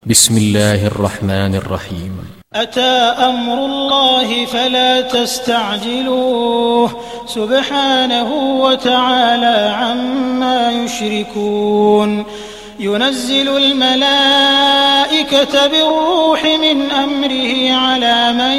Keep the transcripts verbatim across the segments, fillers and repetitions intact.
بسم الله الرحمن الرحيم. أتى أمر الله فلا تستعجلوه سبحانه وتعالى عما يشركون. ينزل الملائكة بالروح من أمره على من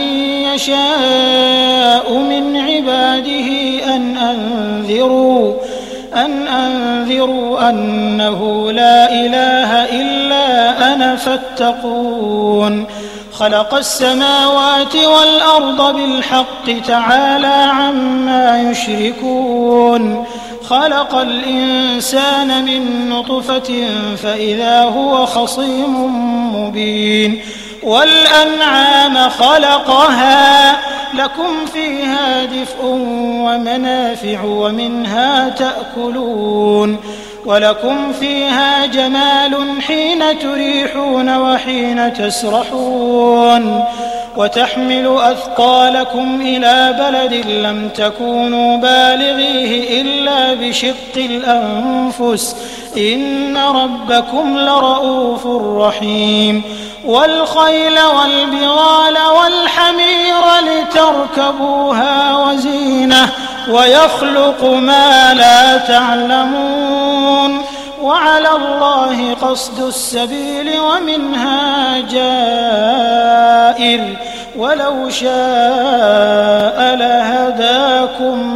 يشاء من عباده أن أنذروا أن أنذروا أنه لا إله إلا أنا فاتقون. خلق السماوات والأرض بالحق تعالى عما يشركون. خلق الإنسان من نطفة فإذا هو خصيم مبين. والأنعام خلقها لكم فيها دفء ومنافع ومنها تأكلون. ولكم فيها جمال حين تريحون وحين تسرحون. وتحمل أثقالكم إلى بلد لم تكونوا بالغيه إلا بشق الأنفس إن ربكم لرؤوف رحيم. والخيل والبغال والحمير لتركبوها وزينة ويخلق ما لا تعلمون. وعلى الله قصد السبيل ومنها جائر ولو شاء لهداكم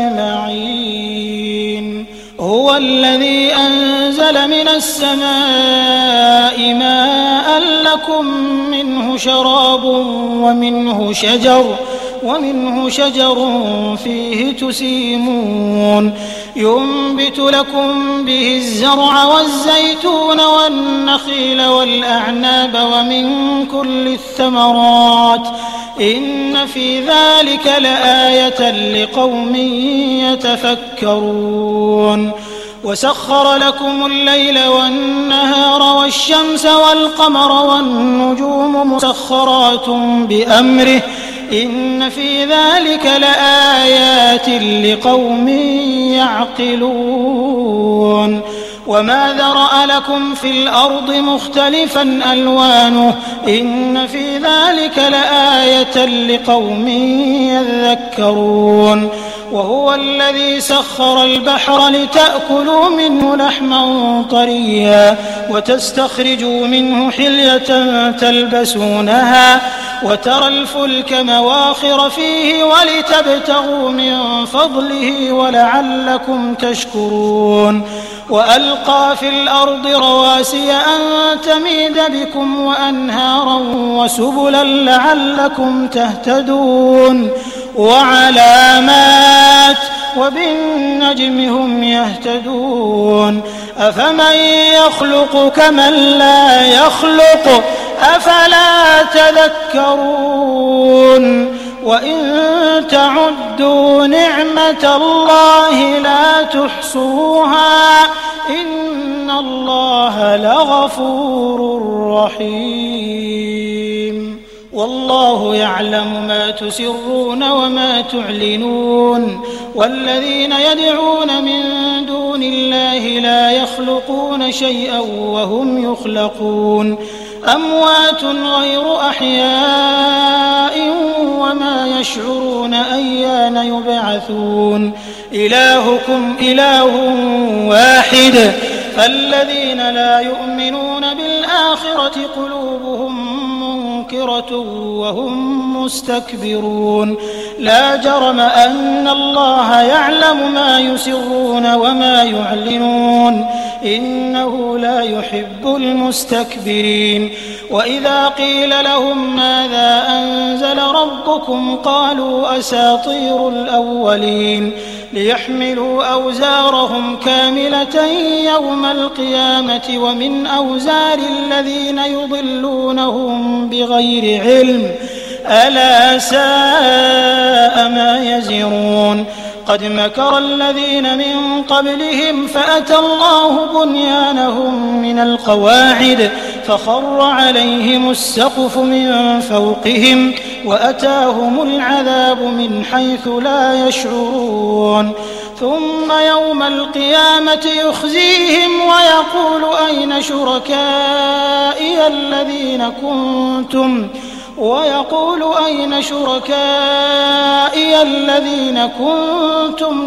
أجمعين. هو الذي أنزل من السماء ماء لكم منه شراب ومنه شجر ومنه شجر فيه تسيمون. ينبت لكم به الزرع والزيتون والنخيل والأعناب ومن كل الثمرات إن في ذلك لآية لقوم يتفكرون. وسخر لكم الليل والنهار والشمس والقمر والنجوم مسخرات بأمره إن في ذلك لآيات لقوم يعقلون. وما ذرأ لكم في الأرض مختلفا ألوانه إن في ذلك لآية لقوم يذكرون. وهو الذي سخر البحر لتأكلوا منه لحما طريا وتستخرجوا منه حلية تلبسونها وترى الفلك مواخر فيه ولتبتغوا من فضله ولعلكم تشكرون. وألقى في الأرض رواسي أن تميد بكم وأنهارا وسبلا لعلكم تهتدون. وعلامات وبالنجم هم يهتدون. أفمن يخلق كمن لا يخلق أفلا تذكرون. وإن تعدوا نعمة الله لا تحصوها إن الله لغفور رحيم. والله يعلم ما تسرون وما تعلنون. والذين يدعون من دون الله لا يخلقون شيئا وهم يخلقون أموات غير أحياء وما يشعرون أيان يبعثون. إلهكم إله واحد فالذين لا يؤمنون بالآخرة قلوبهم منكرة وهم مستكبرون. لا جرم أن الله يعلم ما يسرون وما يعلنون إنه لا يحب المستكبرين. وإذا قيل لهم ماذا أنزل ربكم قالوا أساطير الأولين ليحملوا أوزارهم كاملة يوم القيامة ومن أوزار الذين يضلونهم بغير علم ألا ساء ما يزرون. قد مكر الذين من قبلهم فأتى الله بنيانهم من القواعد فخر عليهم السقف من فوقهم وأتاهم العذاب من حيث لا يشعرون. ثم يوم القيامة يخزيهم ويقول أين شركائي الذين كنتم ويقول أين شركائي الذين كنتم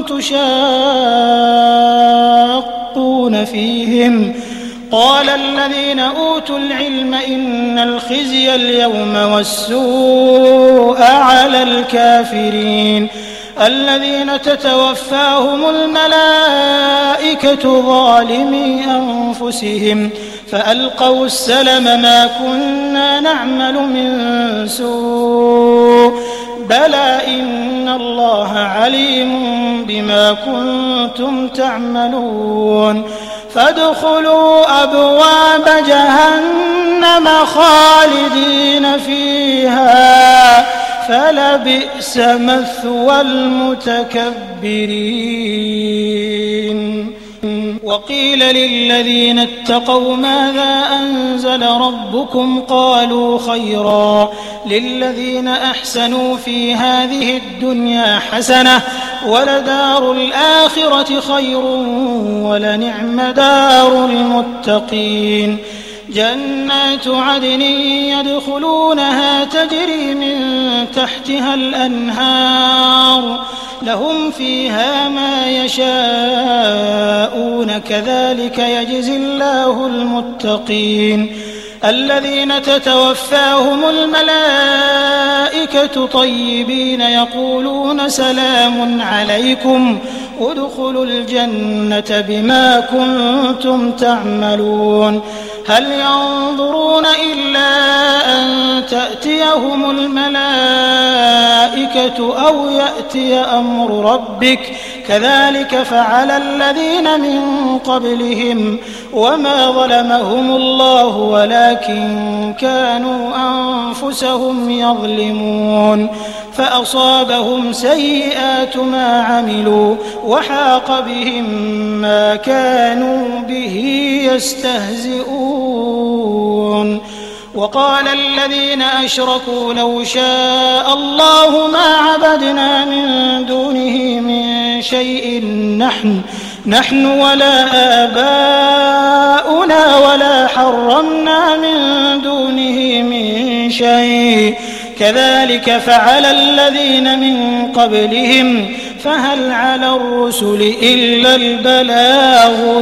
تشاقون فيهم قال الذين أوتوا العلم إن الخزي اليوم والسوء على الكافرين الذين تتوفاهم الملائكة ظالمي أنفسهم فألقوا السلم ما كنا نعمل من سوء بلى إن الله عليم بما كنتم تعملون فادخلوا أبواب جهنم خالدين فيها فلبئس مثوى المتكبرين وقيل للذين اتقوا ماذا أنزل ربكم قالوا خيرا للذين أحسنوا في هذه الدنيا حسنة ولدار الآخرة خير ولنعم دار المتقين جنات عدن يدخلونها تجري من تحتها الأنهار لهم فيها ما يشاءون كذلك يجزي الله المتقين الذين تتوفاهم الملائكة طيبين يقولون سلام عليكم ادخلوا الجنة بما كنتم تعملون هل ينظرون إلا أن تأتيهم الملائكة أو يأتي أمر ربك كذلك فعل الذين من قبلهم وما ظلمهم الله ولكن كانوا أنفسهم يظلمون فأصابهم سيئات ما عملوا وحاق بهم ما كانوا به يستهزئون وقال الذين أشركوا لو شاء الله ما عبدنا من دونه من شيء نحن نحن ولا آباؤنا ولا حرمنا من دونه من شيء كذلك فعل الذين من قبلهم فهل على الرسل إلا البلاغ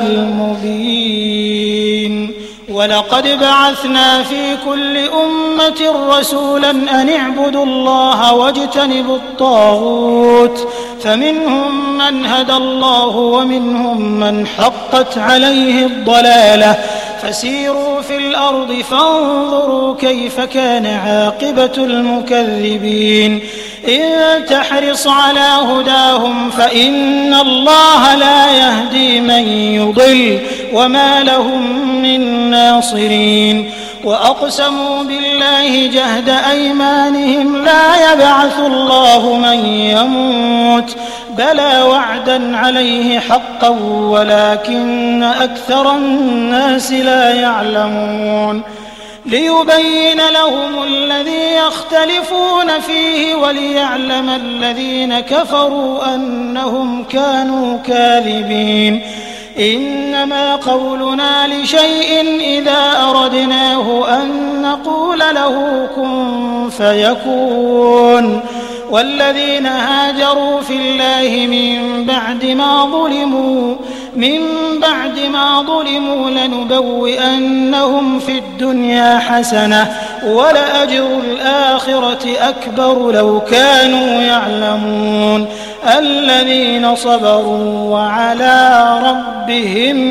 المبين ولقد بعثنا في كل أمة رسولا أن اعبدوا الله واجتنبوا الطاغوت فمنهم من هدى الله ومنهم من حقت عليه الضلالة فسيروا في الأرض فانظروا كيف كان عاقبة المكذبين إن تحرص على هداهم فإن الله لا يهدي من يضل وما لهم من ناصرين وأقسموا بالله جهد أيمانهم لا يبعث الله من يموت بلى وعدا عليه حقا ولكن أكثر الناس لا يعلمون ليبين لهم الذي يختلفون فيه وليعلم الذين كفروا أنهم كانوا كاذبين إنما قولنا لشيء إذا أردناه أن نقول له كن فيكون والذين هاجروا في الله من بعد ما ظلموا من بعد ما ظلموا لنبوئنهم في الدنيا حسنة ولأجر الآخرة أكبر لو كانوا يعلمون الذين صبروا وعلى ربهم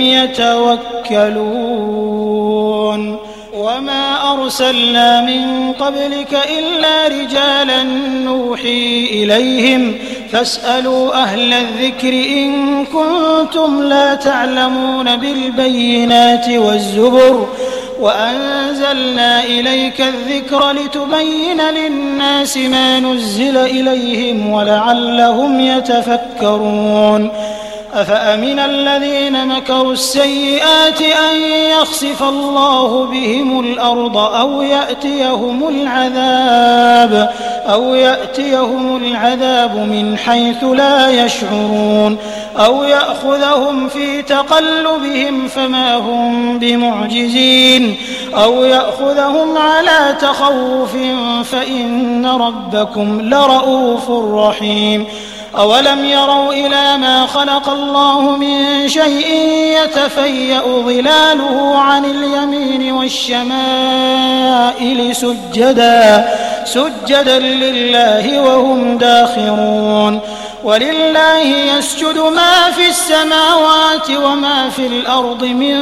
يتوكلون وما أرسلنا من قبلك إلا رجالا نوحي إليهم فاسألوا أهل الذكر إن كنتم لا تعلمون بالبينات والزبر وأنزلنا إليك الذكر لتبين للناس ما نزل إليهم ولعلهم يتفكرون أفأمن الذين مكروا السيئات أن يخسف الله بهم الأرض أو يأتيهم العذاب أو يأتيهم العذاب من حيث لا يشعرون أو يأخذهم في تقلبهم فما هم بمعجزين أو يأخذهم على تخوف فإن ربكم لرؤوف رحيم أولم يروا إلى ما خلق الله من شيء يتفيأ ظلاله عن اليمين والشمائل سجدا سجدا لله وهم داخرون ولله يسجد ما في السماوات وما في الأرض من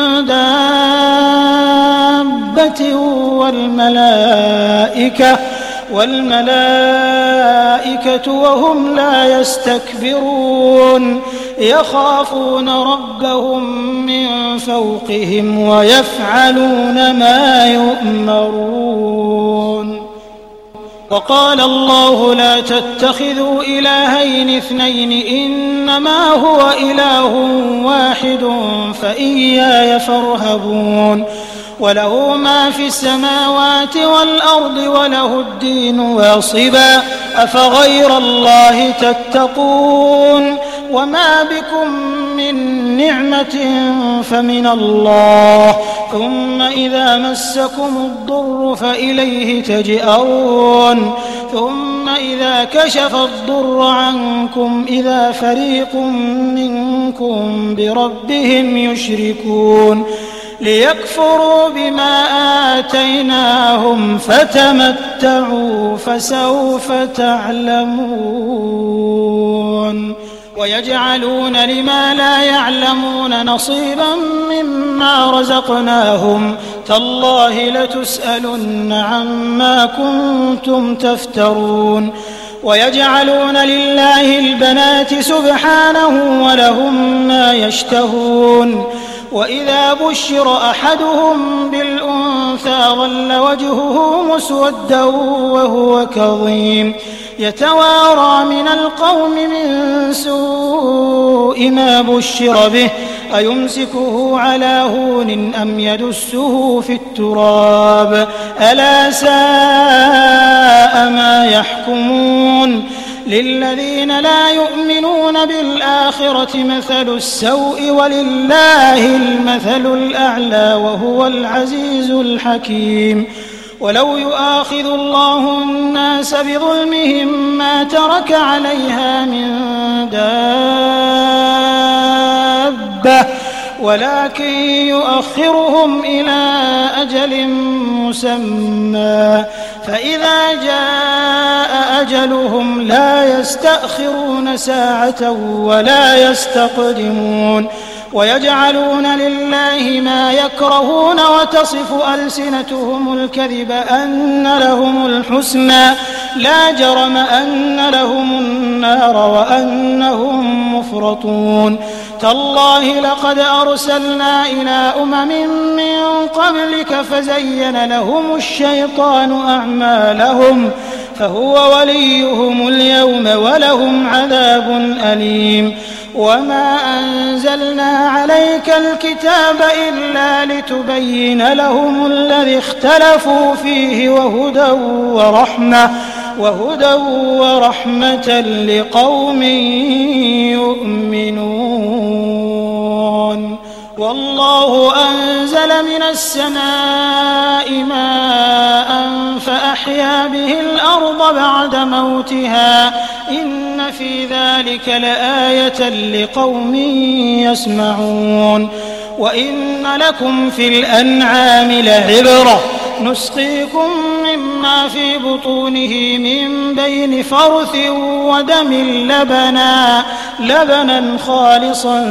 دابة والملائكة والملائكة وهم لا يستكبرون يخافون ربهم من فوقهم ويفعلون ما يؤمرون. وقال الله لا تتخذوا إلهين اثنين إنما هو إله واحد فإياي فارهبون وله ما في السماوات والأرض وله الدين واصبا أفغير الله تتقون وما بكم من نعمة فمن الله ثم إذا مسكم الضر فإليه تجأرون ثم إذا كشف الضر عنكم إذا فريق منكم بربهم يشركون ليكفروا بما آتيناهم فتمتعوا فسوف تعلمون ويجعلون لما لا يعلمون نصيبا مما رزقناهم تالله لتسألن عما كنتم تفترون ويجعلون لله البنات سبحانه ولهم ما يشتهون وإذا بشر أحدهم بالأنثى ظل وجهه مسودا وهو كظيم يتوارى من القوم من سوء ما بشر به أيمسكه على هون أم يدسه في التراب ألا ساء ما يحكمون للذين لا يؤمنون بالآخرة مثل السوء ولله المثل الأعلى وهو العزيز الحكيم ولو يؤاخذ الله الناس بظلمهم ما ترك عليها من دابة ولكن يؤخرهم إلى أجل مسمى فإذا جاء أجلهم لا يستأخرون ساعة ولا يستقدمون ويجعلون لله ما يكرهون وتصف ألسنتهم الكذب أن لهم الحسنى لا جرم أن لهم النار وأنهم مفرطون تالله لقد أرسلنا إلى أمم من قبلك فزين لهم الشيطان أعمالهم فهو وليهم اليوم ولهم عذاب أليم وما أنزلنا عليك الكتاب إلا لتبين لهم الذي اختلفوا فيه وهدى ورحمة وهدى ورحمة لقوم يؤمنون والله أنزل من السماء ماء فأحيا به الأرض بعد موتها إن في ذلك لآية لقوم يسمعون وإن لكم في الأنعام لعبرة نسقيكم مما في بطونه من بين فرث ودم لبنا لبنا خالصا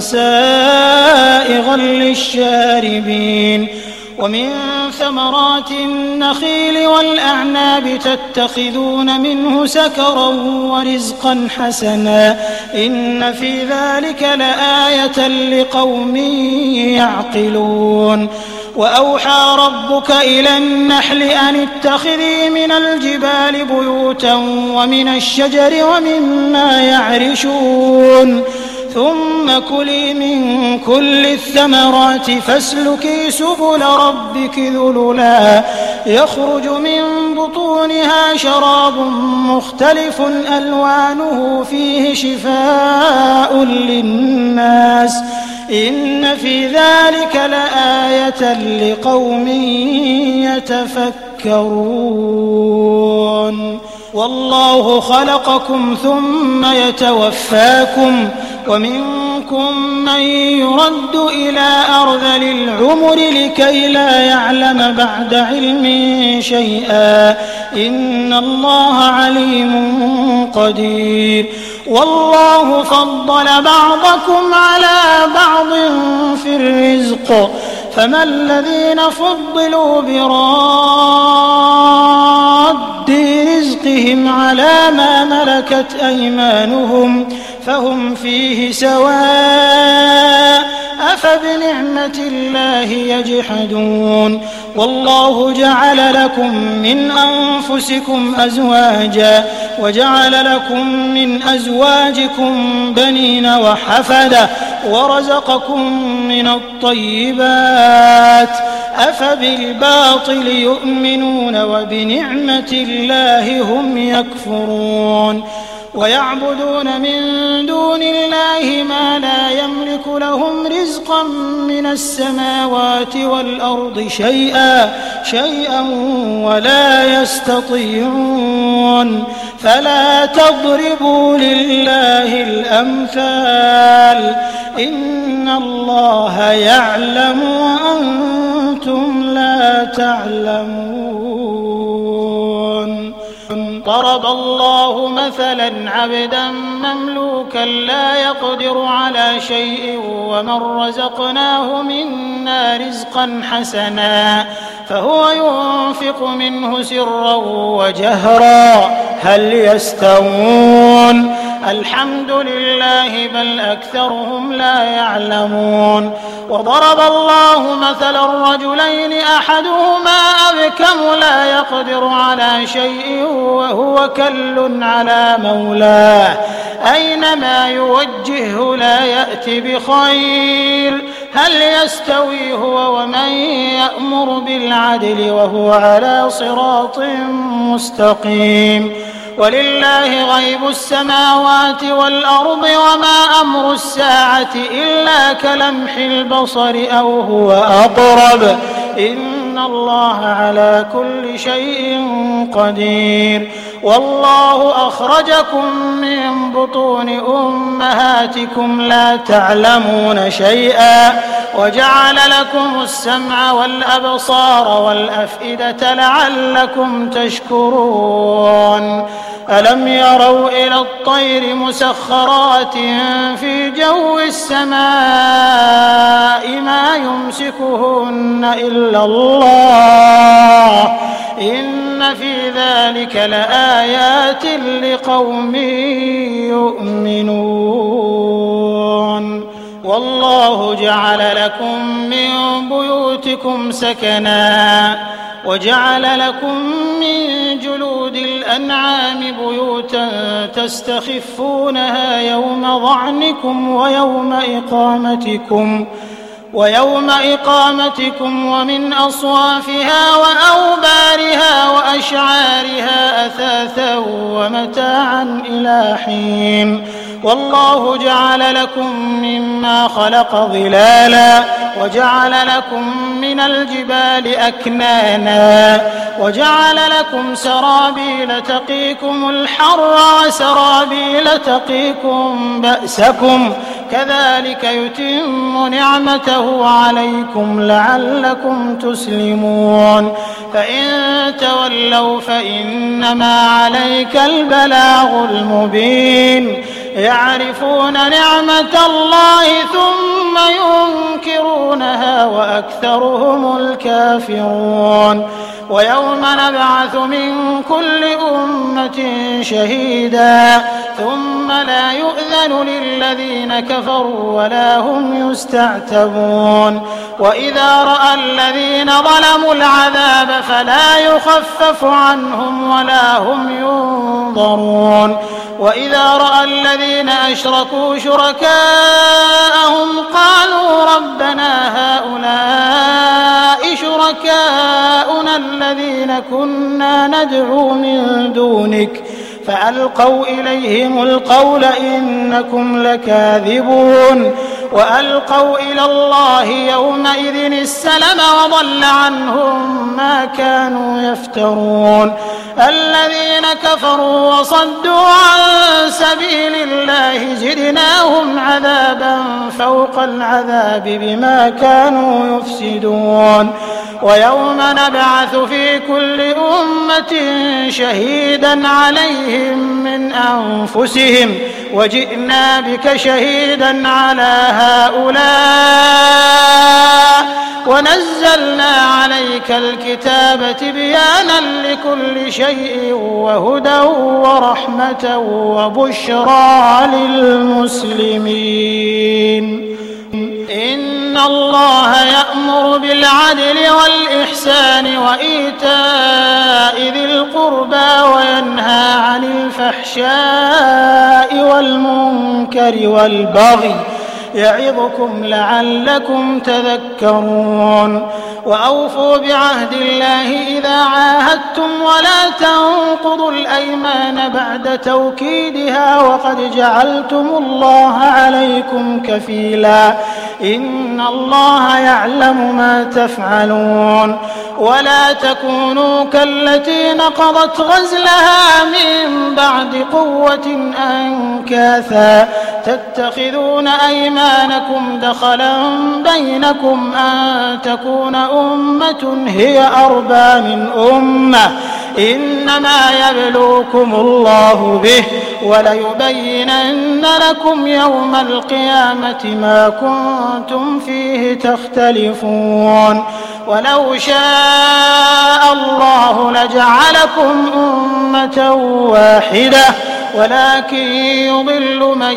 سائغا للشاربين ومن ثمرات النخيل والأعناب تتخذون منه سكرا ورزقا حسنا إن في ذلك لآية لقوم يعقلون وأوحى ربك إلى النحل أن اتخذي من الجبال بيوتا ومن الشجر ومما يعرشون ثم كلي من كل الثمرات فاسلكي سبل ربك ذللا يخرج من بطونها شراب مختلف ألوانه فيه شفاء للناس إن في ذلك لآية لقوم يتفكرون والله خلقكم ثم يتوفاكم ومنكم من يرد إلى أرذل العمر لكي لا يعلم بعد علم شيئا إن الله عليم قدير والله فضل بعضكم على بعض في الرزق فما الذين فضلوا براد رزقهم على ما ملكت أيمانهم فهم فيه سواء أفبنعمة الله يجحدون والله جعل لكم من أنفسكم أزواجا وجعل لكم من أزواجكم بنين وحفدة ورزقكم من الطيبات أفبالباطل يؤمنون وبنعمة الله هم يكفرون ويعبدون من دون الله ما لا يملك لهم رزقا من السماوات والأرض شيئا شيئا ولا يستطيعون فلا تضربوا لله الأمثال إن الله يعلم وأنتم لا تعلمون ضرب الله مثلا عبدا مملوكا لا يقدر على شيء ومن رزقناه منا رزقا حسنا فهو ينفق منه سرا وجهرا هل يستوون الحمد لله بل أكثرهم لا يعلمون وضرب الله مثلا رجلين أحدهما أبكم لا يقدر على شيء وهو كل على مولاه أينما يوجهه لا يأتي بخير هل يستوي هو ومن يأمر بالعدل وهو على صراط مستقيم ولله غيب السماوات والأرض وما أمر الساعة إلا كلمح البصر أو هو أقرب إن الله على كل شيء قدير والله أخرجكم من بطون أمهاتكم لا تعلمون شيئا وجعل لكم السمع والأبصار والأفئدة لعلكم تشكرون ألم يروا إلى الطير مسخرات في جو السماء ما يمسكهن إلا الله إن في ذلك لآيات لقوم يؤمنون والله جعل لكم من بيوتكم سكنا وجعل لكم من جلود الأنعام بيوتا تستخفونها يوم ظعنكم ويوم إقامتكم ويوم إقامتكم ومن أصوافها وأوبارها وأشعارها أثاثا ومتاعا إلى حين والله جعل لكم مما خلق ظلالا وجعل لكم من الجبال أكنانا وجعل لكم سرابيل تقيكم الحر وسرابيل تقيكم بأسكم كذلك يتم نعمته عليكم لعلكم تسلمون فإن تولوا فإنما عليك البلاغ المبين يعرفون نعمة الله ثم ينكرونها وأكثرهم الكافرون ويوم نبعث من كل أمة شهيدا ثم لا يؤذن للذين كفروا ولا هم يستعتبون وإذا رأى الذين ظلموا العذاب فلا يخفف عنهم ولا هم ينظرون وإذا رأى الذين أشركوا شركاءهم قالوا ربنا هؤلاء شركاؤنا الذين كنا ندعو من دونك فألقوا إليهم القول إنكم لكاذبون وألقوا إلى الله يومئذ السلم وضل عنهم ما كانوا يفترون الذين كفروا وصدوا عن سبيل الله زدناهم عذابا فوق العذاب بما كانوا يفسدون ويوم نبعث في كل أمة شهيدا عليهم من أنفسهم وجئنا بك شهيدا على هؤلاء ونزلنا عليك الكتاب تبيانا لكل شيء وهدى ورحمة وبشرى للمسلمين إن الله يأمر بالعدل والإحسان وإيتاء ذي القربى وينهى عن الفحشاء والمنكر والبغي يعظكم لعلكم تذكرون وأوفوا بعهد الله إذا عاهدتم ولا تنقضوا الأيمان بعد توكيدها وقد جعلتم الله عليكم كفيلا إن الله يعلم ما تفعلون ولا تكونوا كالتي نقضت غزلها من بعد قوة أنكاثا تتخذون أيمانكم دخلا بينكم أن تكون أمة هي أربى من أمة إنما يبلوكم الله به وليبينن لكم يوم القيامة ما كنتم فيه تختلفون ولو شاء الله لجعلكم أمة واحدة ولكن يضل من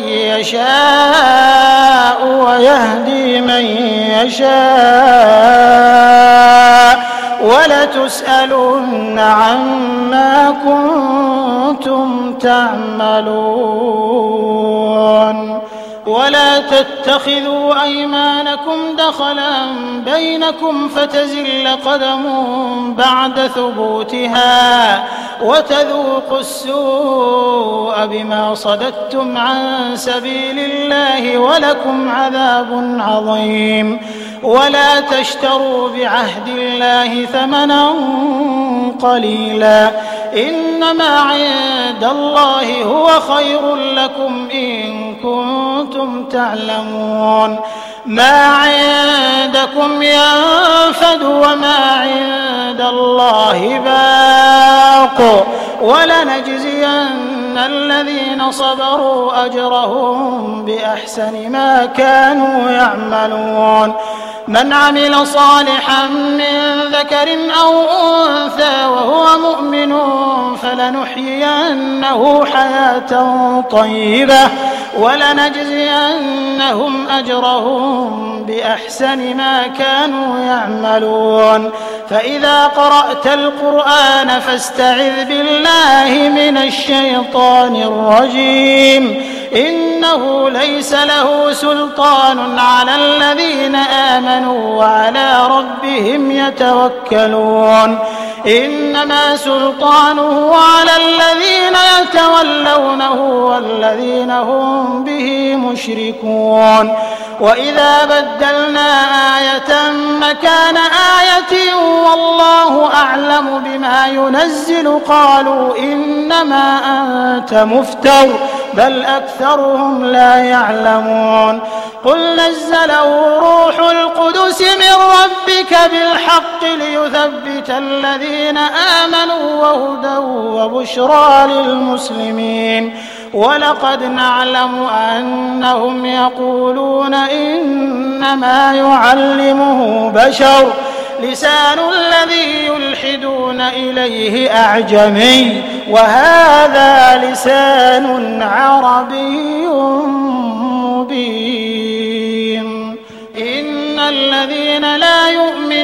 يشاء ويهدي من يشاء ولتسألن عما كنتم تعملون ولا تتخذوا أيمانكم دخلا بينكم فتزل قدم بعد ثبوتها وتذوقوا السوء بما صددتم عن سبيل الله ولكم عذاب عظيم ولا تشتروا بعهد الله ثمنا قليلا إنما عند الله هو خير لكم إن كنتم تعلمون ما عندكم ينفد وما عند الله باق ولنجزين الذين صبروا أجرهم بأحسن ما كانوا يعملون من عمل صالحا من ذكر أو أنثى وهو مؤمن فلنحيينه حياة طيبة ولنجزينهم أجرهم بأحسن ما كانوا يعملون فإذا قرأت القرآن فاستعذ بالله من الشيطان الرجيم إنه ليس له سلطان على الذين آمنوا وعلى ربهم يتوكلون إنما سلطانه على الذين يتولونه والذين هم به مشركون وإذا بدلنا آية مكان آية والله أعلم بما ينزل قالوا إنما أنت مفتر بل أكثرهم لا يعلمون قل نزله روح القدس من ربك بالحق ليثبت الذين آمنوا وهدى وبشرى للمسلمين ولقد نعلم أنهم يقولون إنما يعلمه بشر لسان الذي يلحدون إليه أعجمي وهذا لسان عربي مبين إن الذين لا يؤمنون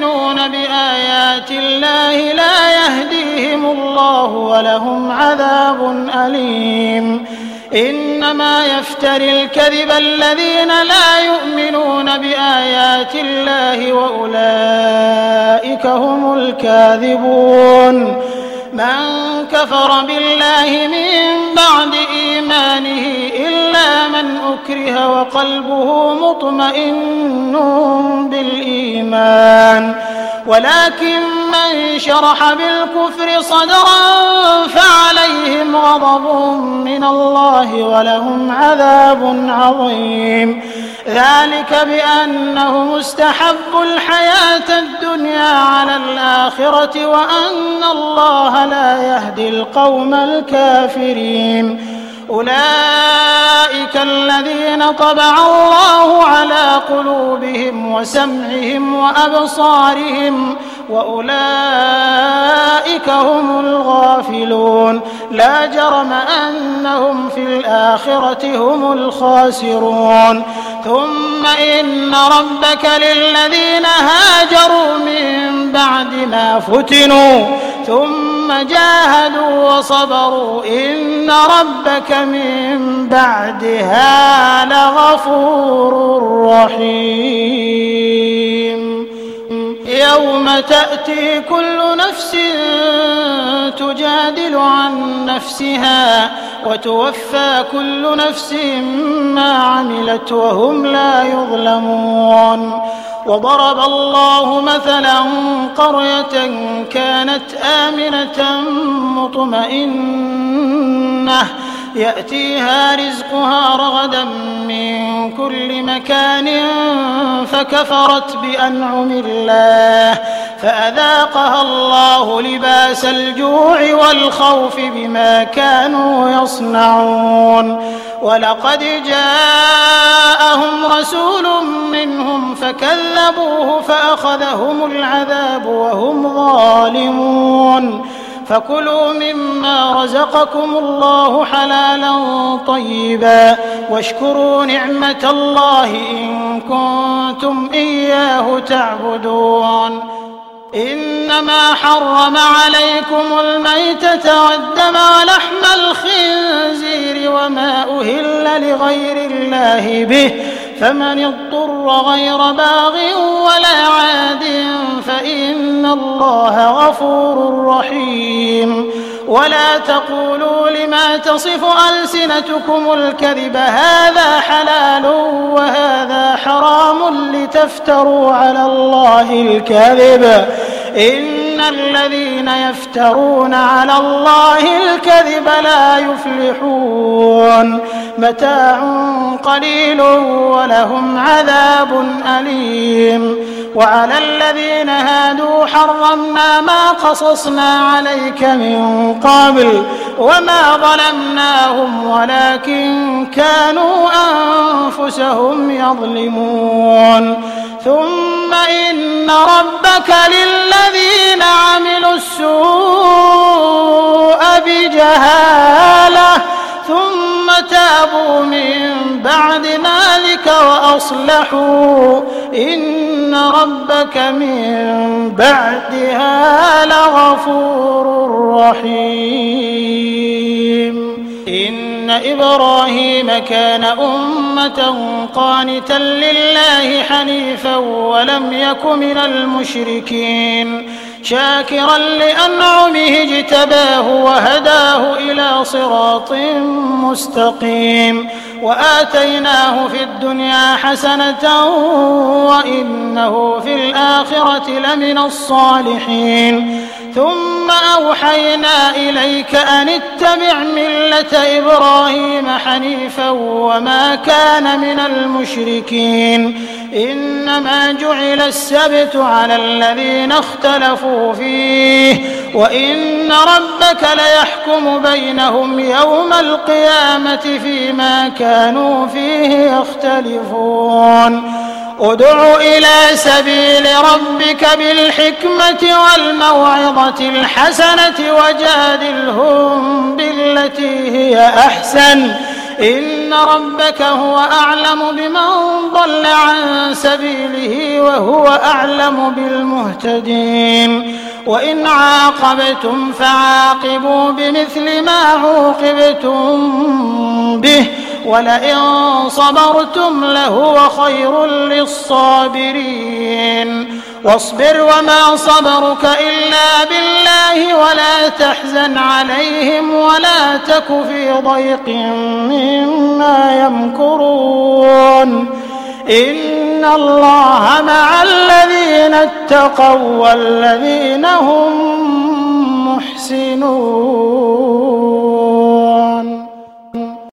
يؤمنون بآيات الله لا يهديهم الله ولهم عذاب أليم. إنما يفتري الكذب الذين لا يؤمنون بآيات الله وأولئك هم الكاذبون. من كفر بالله من بعد إيمانه إلا من أكره وقلبه مطمئن بالإيمان، ولكن من شرح بالكفر صدرا فعليهم غضب من الله ولهم عذاب عظيم. ذلك بأنهم استحبوا الحياة الدنيا على الآخرة وأن الله لا يهدي القوم الكافرين. أولئك الذين طبع الله على قلوبهم وسمعهم وأبصارهم وأولئك هم الغافلون. لا جرم أنهم في الآخرة هم الخاسرون. ثم إن ربك للذين هاجروا من بعد ما فتنوا ثم جاهدوا وصبروا إن ربك من بعدها لغفور رحيم. يوم تأتي كل نفس تجادل عن نفسها وتوفى كل نفس ما عملت وهم لا يظلمون. وضرب الله مثلا قرية كانت آمنة مطمئنة يأتيها رزقها رغدا من كل مكان فكفرت بأنعم الله فأذاقها الله لباس الجوع والخوف بما كانوا يصنعون. ولقد جاءهم رسول منهم فكذبوه فأخذهم العذاب وهم ظالمون. فكلوا مما رزقكم الله حلالا طيبا واشكروا نعمة الله إن كنتم إياه تعبدون. إنما حرم عليكم الميتة والدم ولحم الخنزير وما أهل لغير الله به فمن اضطر غير باغ ولا عاد فإن الله غفور رحيم. ولا تقولوا لما تصف ألسنتكم الكذب هذا حلال وهذا حرام لتفتروا على الله الكذب إن الذين يفترون على الله الكذب لا يفلحون. متاع قليل ولهم عذاب أليم. وعلى الذين هادوا حرمنا ما قصصنا عليك من قبل وما ظلمناهم ولكن كانوا أنفسهم يظلمون. ثم إن ربك للذين عملوا السوء بجهالة ثم تابوا من بعد ذلك وأصلحوا إن ربك من بعدها لغفور رحيم. إن إبراهيم كان أمة قانتا لله حنيفا ولم يك من المشركين شاكرا لأنعمه اجتباه وهداه إلى صراط مستقيم. وآتيناه في الدنيا حسنة وإنه في الآخرة لمن الصالحين. ثم أوحينا إليك أن اتبع ملة إبراهيم حنيفا وما كان من المشركين. إنما جعل السبت على الذين اختلفوا فيه وإن ربك ليحكم بينهم يوم القيامة فيما كانوا فيه يختلفون. ادع إلى سبيل ربك بالحكمة والموعظة الحسنة وجادلهم بالتي هي أحسن إن ربك هو أعلم بمن ضل عن سبيله وهو أعلم بالمهتدين وإن عاقبتم فعاقبوا بمثل ما عوقبتم به ولئن صبرتم لهو خير للصابرين واصبر وما صبرك إلا بالله ولا تحزن عليهم ولا تك في ضيق مما يمكرون إن الله مع الذين اتقوا والذين هم محسنون.